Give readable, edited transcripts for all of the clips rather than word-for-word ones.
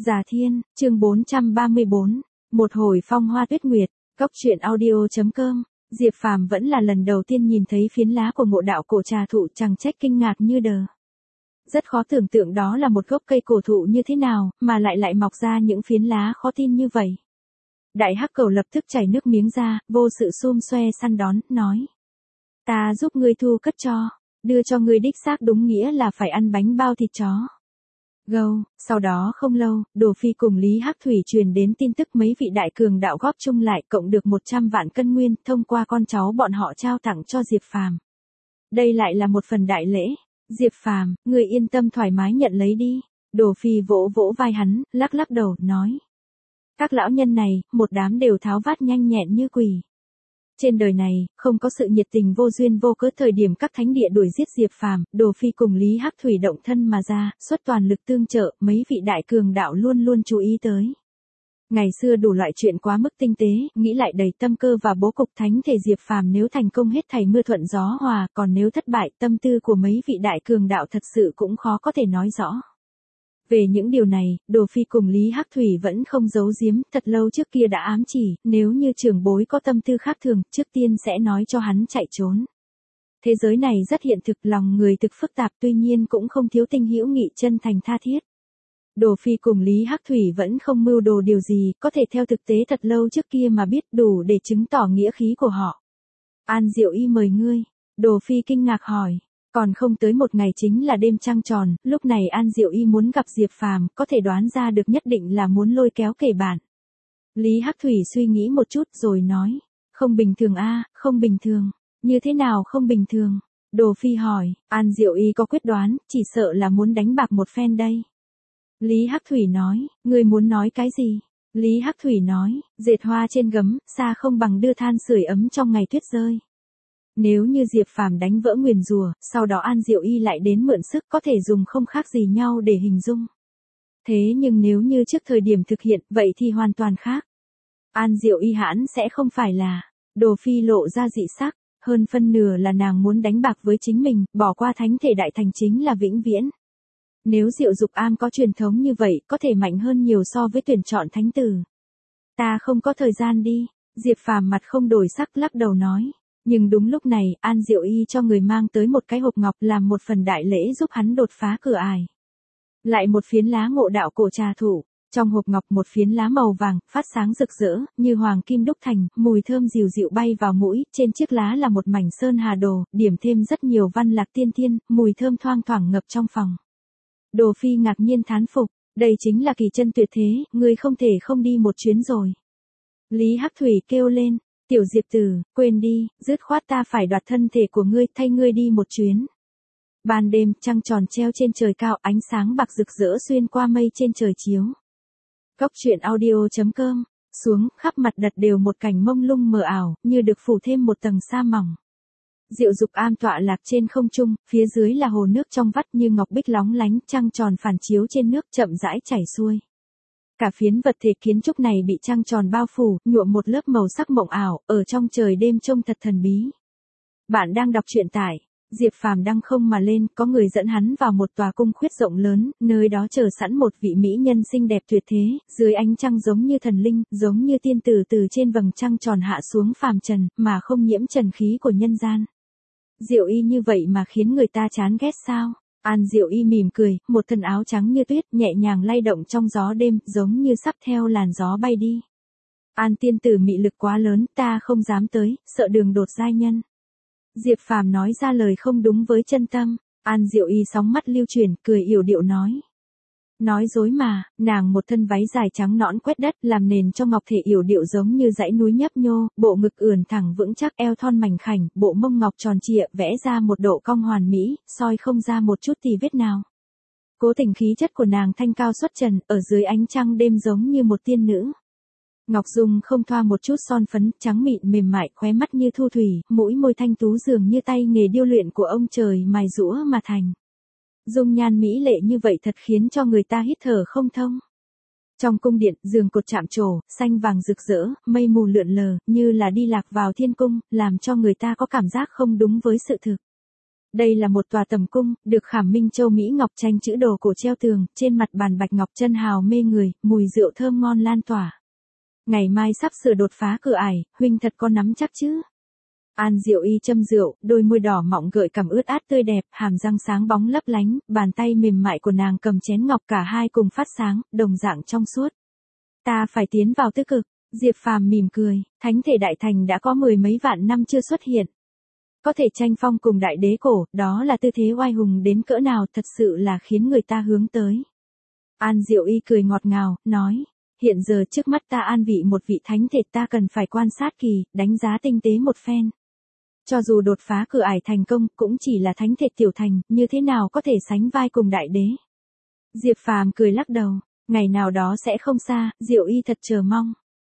Già Thiên, chương 434, một hồi phong hoa tuyết nguyệt, Cốc truyện audio.com. Diệp Phàm vẫn là lần đầu tiên nhìn thấy phiến lá của ngộ đạo cổ trà thụ, chẳng trách kinh ngạc như đờ. Rất khó tưởng tượng đó là một gốc cây cổ thụ như thế nào, mà lại mọc ra những phiến lá khó tin như vậy. Đại hắc cầu lập tức chảy nước miếng ra, vô sự xum xoe săn đón, nói. Ta giúp ngươi thu cất cho, đưa cho ngươi đích xác đúng nghĩa là phải ăn bánh bao thịt chó. Gâu, sau đó không lâu, Đồ Phi cùng Lý Hắc Thủy truyền đến tin tức mấy vị đại cường đạo góp chung lại cộng được 100 vạn cân nguyên, thông qua con cháu bọn họ trao tặng cho Diệp Phàm. Đây lại là một phần đại lễ. Diệp Phàm, người yên tâm thoải mái nhận lấy đi. Đồ Phi vỗ vỗ vai hắn, lắc đầu, nói. Các lão nhân này, một đám đều tháo vát nhanh nhẹn như quỷ. Trên đời này, không có sự nhiệt tình vô duyên vô cớ. Thời điểm các thánh địa đuổi giết Diệp Phàm, Đồ Phi cùng Lý Hắc Thủy động thân mà ra, xuất toàn lực tương trợ, mấy vị đại cường đạo luôn luôn chú ý tới. Ngày xưa đủ loại chuyện quá mức tinh tế, nghĩ lại đầy tâm cơ và bố cục. Thánh thể Diệp Phàm nếu thành công hết thảy mưa thuận gió hòa, còn nếu thất bại, tâm tư của mấy vị đại cường đạo thật sự cũng khó có thể nói rõ. Về những điều này, Đồ Phi cùng Lý Hắc Thủy vẫn không giấu giếm, thật lâu trước kia đã ám chỉ, nếu như trưởng bối có tâm tư khác thường, trước tiên sẽ nói cho hắn chạy trốn. Thế giới này rất hiện thực, lòng người thực phức tạp, tuy nhiên cũng không thiếu tình hữu nghị chân thành tha thiết. Đồ Phi cùng Lý Hắc Thủy vẫn không mưu đồ điều gì, có thể theo thực tế thật lâu trước kia mà biết đủ để chứng tỏ nghĩa khí của họ. An Diệu Y mời ngươi. Đồ Phi kinh ngạc hỏi. Còn không tới một ngày chính là đêm trăng tròn, lúc này An Diệu Y muốn gặp Diệp Phàm, có thể đoán ra được nhất định là muốn lôi kéo kể bạn. Lý Hắc Thủy suy nghĩ một chút rồi nói, không bình thường a, không bình thường. Như thế nào không bình thường? Đồ Phi hỏi, An Diệu Y có quyết đoán, chỉ sợ là muốn đánh bạc một phen đây. Lý Hắc Thủy nói, ngươi muốn nói cái gì? Lý Hắc Thủy nói, dệt hoa trên gấm, xa không bằng đưa than sưởi ấm trong ngày tuyết rơi. Nếu như Diệp Phàm đánh vỡ nguyền rủa, sau đó An Diệu Y lại đến mượn sức, có thể dùng không khác gì nhau để hình dung. Thế nhưng nếu như trước thời điểm thực hiện, vậy thì hoàn toàn khác. An Diệu Y hãn sẽ không phải là. Đồ Phi lộ ra dị sắc, hơn phân nửa là nàng muốn đánh bạc với chính mình, bỏ qua thánh thể đại thành chính là vĩnh viễn. Nếu Diệu Dục Am có truyền thống như vậy, có thể mạnh hơn nhiều so với tuyển chọn thánh tử. Ta không có thời gian đi. Diệp Phàm mặt không đổi sắc lắc đầu nói. Nhưng đúng lúc này, An Diệu Y cho người mang tới một cái hộp ngọc làm một phần đại lễ giúp hắn đột phá cửa ải. Lại một phiến lá ngộ đạo cổ trà thụ, trong hộp ngọc một phiến lá màu vàng, phát sáng rực rỡ, như hoàng kim đúc thành, mùi thơm dịu dịu bay vào mũi, trên chiếc lá là một mảnh sơn hà đồ, điểm thêm rất nhiều văn lạc tiên thiên, mùi thơm thoang thoảng ngập trong phòng. Đồ Phi ngạc nhiên thán phục, đây chính là kỳ chân tuyệt thế, ngươi không thể không đi một chuyến rồi. Lý Hắc Thủy kêu lên. Tiểu Diệp Tử, quên đi, dứt khoát ta phải đoạt thân thể của ngươi, thay ngươi đi một chuyến. Ban đêm, trăng tròn treo trên trời cao, ánh sáng bạc rực rỡ xuyên qua mây trên trời chiếu. Cốc truyện audio.com, xuống, khắp mặt đất đều một cảnh mông lung mờ ảo, như được phủ thêm một tầng sa mỏng. Diệu Dục Am tọa lạc trên không trung, phía dưới là hồ nước trong vắt như ngọc bích lóng lánh, trăng tròn phản chiếu trên nước chậm rãi chảy xuôi. Cả phiến vật thể kiến trúc này bị trăng tròn bao phủ, nhuộm một lớp màu sắc mộng ảo, ở trong trời đêm trông thật thần bí. Bạn đang đọc truyện tại Diệp Phàm đăng không mà lên, có người dẫn hắn vào một tòa cung khuyết rộng lớn, nơi đó chờ sẵn một vị mỹ nhân xinh đẹp tuyệt thế, dưới ánh trăng giống như thần linh, giống như tiên tử từ trên vầng trăng tròn hạ xuống phàm trần, mà không nhiễm trần khí của nhân gian. Diệu Y như vậy mà khiến người ta chán ghét sao? An Diệu Y mỉm cười, một thân áo trắng như tuyết nhẹ nhàng lay động trong gió đêm, giống như sắp theo làn gió bay đi. An tiên tử mị lực quá lớn, ta không dám tới, sợ đường đột giai nhân. Diệp Phàm nói ra lời không đúng với chân tâm. An Diệu Y sóng mắt lưu chuyển, cười yểu điệu nói. Nói dối mà, nàng một thân váy dài trắng nõn quét đất, làm nền cho ngọc thể yểu điệu giống như dãy núi nhấp nhô, bộ ngực ưỡn thẳng vững chắc, eo thon mảnh khảnh, bộ mông ngọc tròn trịa, vẽ ra một độ cong hoàn mỹ, soi không ra một chút tì vết nào. Cố tình khí chất của nàng thanh cao xuất trần, ở dưới ánh trăng đêm giống như một tiên nữ. Ngọc Dung không thoa một chút son phấn, trắng mịn mềm mại, khóe mắt như thu thủy, mũi môi thanh tú dường như tay nghề điêu luyện của ông trời mài giũa mà thành. Dung nhan mỹ lệ như vậy thật khiến cho người ta hít thở không thông. Trong cung điện, giường cột chạm trổ, xanh vàng rực rỡ, mây mù lượn lờ, như là đi lạc vào thiên cung, làm cho người ta có cảm giác không đúng với sự thực. Đây là một tòa tầm cung, được khảm minh châu Mỹ ngọc tranh chữ đồ cổ treo tường, trên mặt bàn bạch ngọc chân hào mê người, mùi rượu thơm ngon lan tỏa. Ngày mai sắp sửa đột phá cửa ải, huynh thật có nắm chắc chứ? An Diệu Y châm rượu, đôi môi đỏ mọng gợi cảm ướt át tươi đẹp, hàm răng sáng bóng lấp lánh, bàn tay mềm mại của nàng cầm chén ngọc cả hai cùng phát sáng, đồng dạng trong suốt. Ta phải tiến vào tứ cực. Diệp Phàm mỉm cười, thánh thể đại thành đã có mười mấy vạn năm chưa xuất hiện. Có thể tranh phong cùng đại đế cổ, đó là tư thế oai hùng đến cỡ nào, thật sự là khiến người ta hướng tới. An Diệu Y cười ngọt ngào, nói, hiện giờ trước mắt ta an vị một vị thánh thể, ta cần phải quan sát kỳ, đánh giá tinh tế một phen. Cho dù đột phá cửa ải thành công, cũng chỉ là thánh thể tiểu thành, như thế nào có thể sánh vai cùng đại đế. Diệp Phàm cười lắc đầu, ngày nào đó sẽ không xa, Diệu Y thật chờ mong.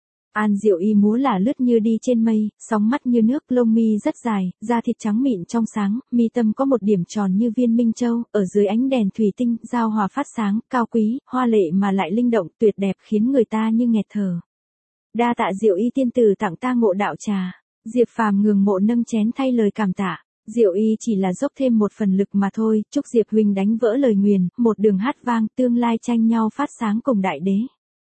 An Diệu Y múa là lướt như đi trên mây, sóng mắt như nước, lông mi rất dài, da thịt trắng mịn trong sáng, mi tâm có một điểm tròn như viên minh châu, ở dưới ánh đèn thủy tinh, giao hòa phát sáng, cao quý, hoa lệ mà lại linh động, tuyệt đẹp khiến người ta như nghẹt thở. Đa tạ Diệu Y tiên tử tặng ta ngộ đạo trà. Diệp Phàm ngường mộ nâng chén thay lời cảm tạ. Diệu Y chỉ là dốc thêm một phần lực mà thôi, chúc Diệp huynh đánh vỡ lời nguyền, một đường hát vang, tương lai tranh nhau phát sáng cùng đại đế.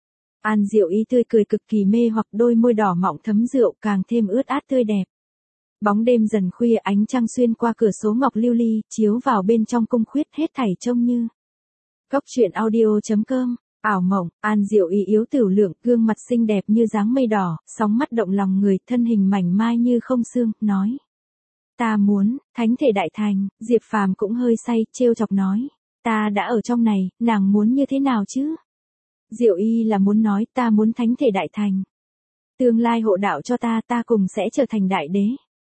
An Diệu Y tươi cười cực kỳ mê hoặc, đôi môi đỏ mọng thấm rượu càng thêm ướt át tươi đẹp. Bóng đêm dần khuya, ánh trăng xuyên qua cửa sổ ngọc lưu ly, chiếu vào bên trong cung khuyết, hết thảy trông như. Cốc truyện audio.com. Ảo mộng, An Diệu Y yếu tiểu lượng, gương mặt xinh đẹp như dáng mây đỏ, sóng mắt động lòng người, thân hình mảnh mai như không xương, nói. Ta muốn, thánh thể đại thành. Diệp Phàm cũng hơi say, trêu chọc nói. Ta đã ở trong này, nàng muốn như thế nào chứ? Diệu Y là muốn nói, ta muốn thánh thể đại thành. Tương lai hộ đạo cho ta, ta cùng sẽ trở thành đại đế.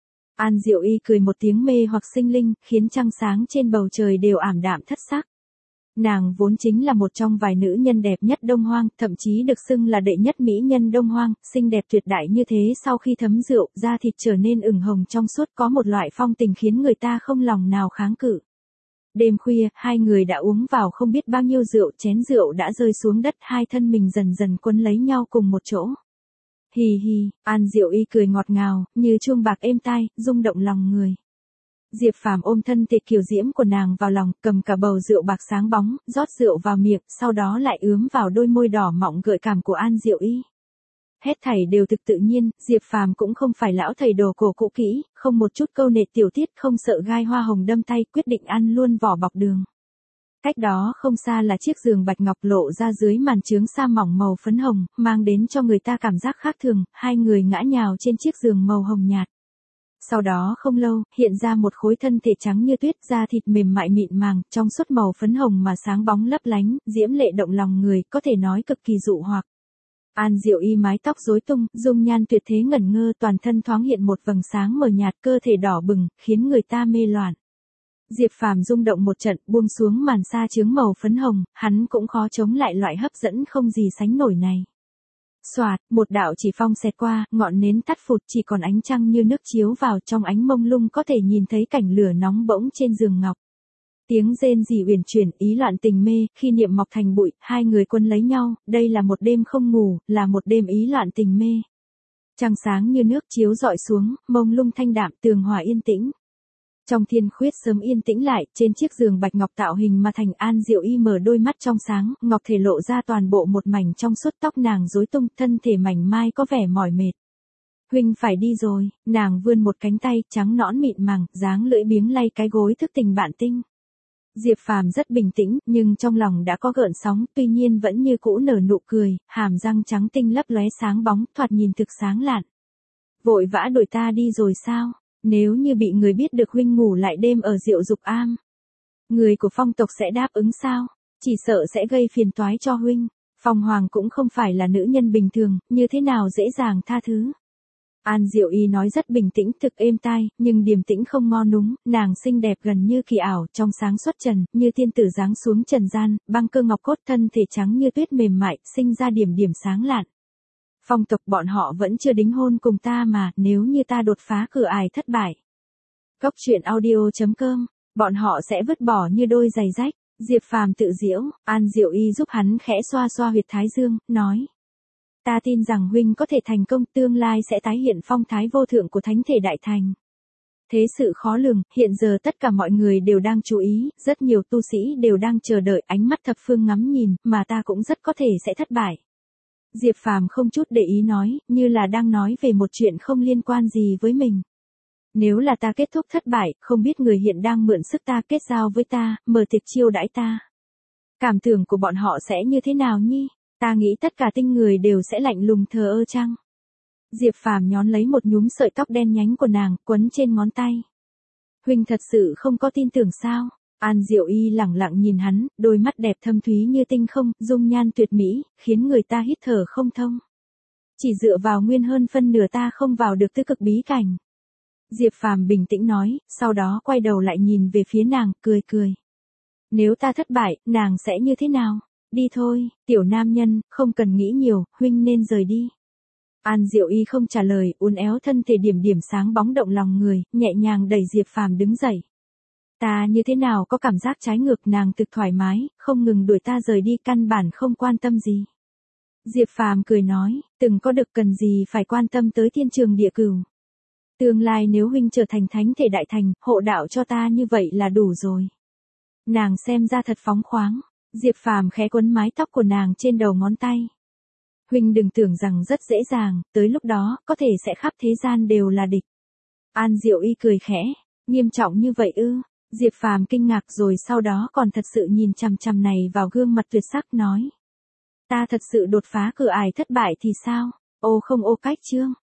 An Diệu Y cười một tiếng mê hoặc sinh linh, khiến trăng sáng trên bầu trời đều ảm đạm thất sắc. Nàng vốn chính là một trong vài nữ nhân đẹp nhất Đông Hoang, thậm chí được xưng là đệ nhất mỹ nhân Đông Hoang, xinh đẹp tuyệt đại như thế, sau khi thấm rượu, da thịt trở nên ửng hồng trong suốt, có một loại phong tình khiến người ta không lòng nào kháng cự. Đêm khuya, hai người đã uống vào không biết bao nhiêu rượu, chén rượu đã rơi xuống đất, hai thân mình dần dần quấn lấy nhau cùng một chỗ. Hì hì, An Diệu Y cười ngọt ngào, như chuông bạc êm tai, rung động lòng người. Diệp Phàm ôm thân thể kiều diễm của nàng vào lòng, cầm cả bầu rượu bạc sáng bóng, rót rượu vào miệng, sau đó lại ướm vào đôi môi đỏ mọng gợi cảm của An Diệu Y. Hết thảy đều thực tự nhiên, Diệp Phàm cũng không phải lão thầy đồ cổ cũ kỹ, không một chút câu nệ tiểu tiết, không sợ gai hoa hồng đâm tay, quyết định ăn luôn vỏ bọc đường. Cách đó không xa là chiếc giường bạch ngọc lộ ra dưới màn trướng sa mỏng màu phấn hồng, mang đến cho người ta cảm giác khác thường, hai người ngã nhào trên chiếc giường màu hồng nhạt. Sau đó không lâu, hiện ra một khối thân thể trắng như tuyết, da thịt mềm mại mịn màng, trong suốt màu phấn hồng mà sáng bóng lấp lánh, diễm lệ động lòng người, có thể nói cực kỳ dụ hoặc. An Diệu Y mái tóc rối tung, dung nhan tuyệt thế ngẩn ngơ, toàn thân thoáng hiện một vầng sáng mờ nhạt, cơ thể đỏ bừng, khiến người ta mê loạn. Diệp Phàm rung động một trận, buông xuống màn sa chướng màu phấn hồng, hắn cũng khó chống lại loại hấp dẫn không gì sánh nổi này. Xoạt, một đạo chỉ phong xẹt qua, ngọn nến tắt phụt, chỉ còn ánh trăng như nước chiếu vào, trong ánh mông lung có thể nhìn thấy cảnh lửa nóng bỗng trên giường ngọc. Tiếng rên rỉ uyển chuyển, ý loạn tình mê, khi niệm mọc thành bụi, hai người quân lấy nhau, đây là một đêm không ngủ, là một đêm ý loạn tình mê. Trăng sáng như nước chiếu rọi xuống, mông lung thanh đạm, tường hòa yên tĩnh. Trong thiên khuyết sớm yên tĩnh lại, trên chiếc giường bạch ngọc tạo hình mà thành, An Diệu Y mở đôi mắt trong sáng, ngọc thể lộ ra toàn bộ một mảnh trong suốt, tóc nàng rối tung, thân thể mảnh mai có vẻ mỏi mệt. Huynh phải đi rồi, nàng vươn một cánh tay, trắng nõn mịn màng, dáng lưỡi biếng lay cái gối thức tình bạn tinh. Diệp Phàm rất bình tĩnh, nhưng trong lòng đã có gợn sóng, tuy nhiên vẫn như cũ nở nụ cười, hàm răng trắng tinh lấp lóe sáng bóng, thoạt nhìn thực sáng lạn. Vội vã đuổi ta đi rồi sao? Nếu như bị người biết được huynh ngủ lại đêm ở Diệu Dục Am, người của phong tộc sẽ đáp ứng sao? Chỉ sợ sẽ gây phiền toái cho huynh. Phong Hoàng cũng không phải là nữ nhân bình thường, như thế nào dễ dàng tha thứ. An Diệu Y nói rất bình tĩnh, thực êm tai, nhưng điềm tĩnh không ngo núng, nàng xinh đẹp gần như kỳ ảo, trong sáng xuất trần, như tiên tử giáng xuống trần gian, băng cơ ngọc cốt, thân thể trắng như tuyết mềm mại, sinh ra điểm điểm sáng lạn. Phong tộc bọn họ vẫn chưa đính hôn cùng ta mà, nếu như ta đột phá cửa ải thất bại. Cốc truyện audio.com, bọn họ sẽ vứt bỏ như đôi giày rách. Diệp Phàm tự giễu, An Diệu Y giúp hắn khẽ xoa xoa huyệt thái dương, nói. Ta tin rằng huynh có thể thành công, tương lai sẽ tái hiện phong thái vô thượng của thánh thể đại thành. Thế sự khó lường, hiện giờ tất cả mọi người đều đang chú ý, rất nhiều tu sĩ đều đang chờ đợi ánh mắt thập phương ngắm nhìn, mà ta cũng rất có thể sẽ thất bại. Diệp Phàm không chút để ý nói, như là đang nói về một chuyện không liên quan gì với mình. Nếu là ta kết thúc thất bại, không biết người hiện đang mượn sức ta kết giao với ta, mở tiệc chiêu đãi ta. Cảm tưởng của bọn họ sẽ như thế nào nhi? Ta nghĩ tất cả tinh người đều sẽ lạnh lùng thờ ơ chăng? Diệp Phàm nhón lấy một nhúm sợi tóc đen nhánh của nàng, quấn trên ngón tay. Huynh thật sự không có tin tưởng sao? An Diệu Y lẳng lặng nhìn hắn, đôi mắt đẹp thâm thúy như tinh không, dung nhan tuyệt mỹ, khiến người ta hít thở không thông. Chỉ dựa vào nguyên hơn phân nửa ta không vào được tứ cực bí cảnh. Diệp Phàm bình tĩnh nói, sau đó quay đầu lại nhìn về phía nàng, cười cười. Nếu ta thất bại, nàng sẽ như thế nào? Đi thôi, tiểu nam nhân, không cần nghĩ nhiều, huynh nên rời đi. An Diệu Y không trả lời, uốn éo thân thể điểm điểm sáng bóng động lòng người, nhẹ nhàng đẩy Diệp Phàm đứng dậy. Ta như thế nào có cảm giác trái ngược, nàng thực thoải mái, không ngừng đuổi ta rời đi, căn bản không quan tâm gì. Diệp Phàm cười nói, từng có được cần gì phải quan tâm tới thiên trường địa cửu. Tương lai nếu huynh trở thành thánh thể đại thành, hộ đạo cho ta như vậy là đủ rồi. Nàng xem ra thật phóng khoáng. Diệp Phàm khẽ quấn mái tóc của nàng trên đầu ngón tay. Huynh đừng tưởng rằng rất dễ dàng, tới lúc đó, có thể sẽ khắp thế gian đều là địch. An Diệu Y cười khẽ, nghiêm trọng như vậy ư? Diệp Phàm kinh ngạc rồi sau đó còn thật sự nhìn chằm chằm này vào gương mặt tuyệt sắc nói. Ta thật sự đột phá cửa ải thất bại thì sao? Ô không ô cách chương.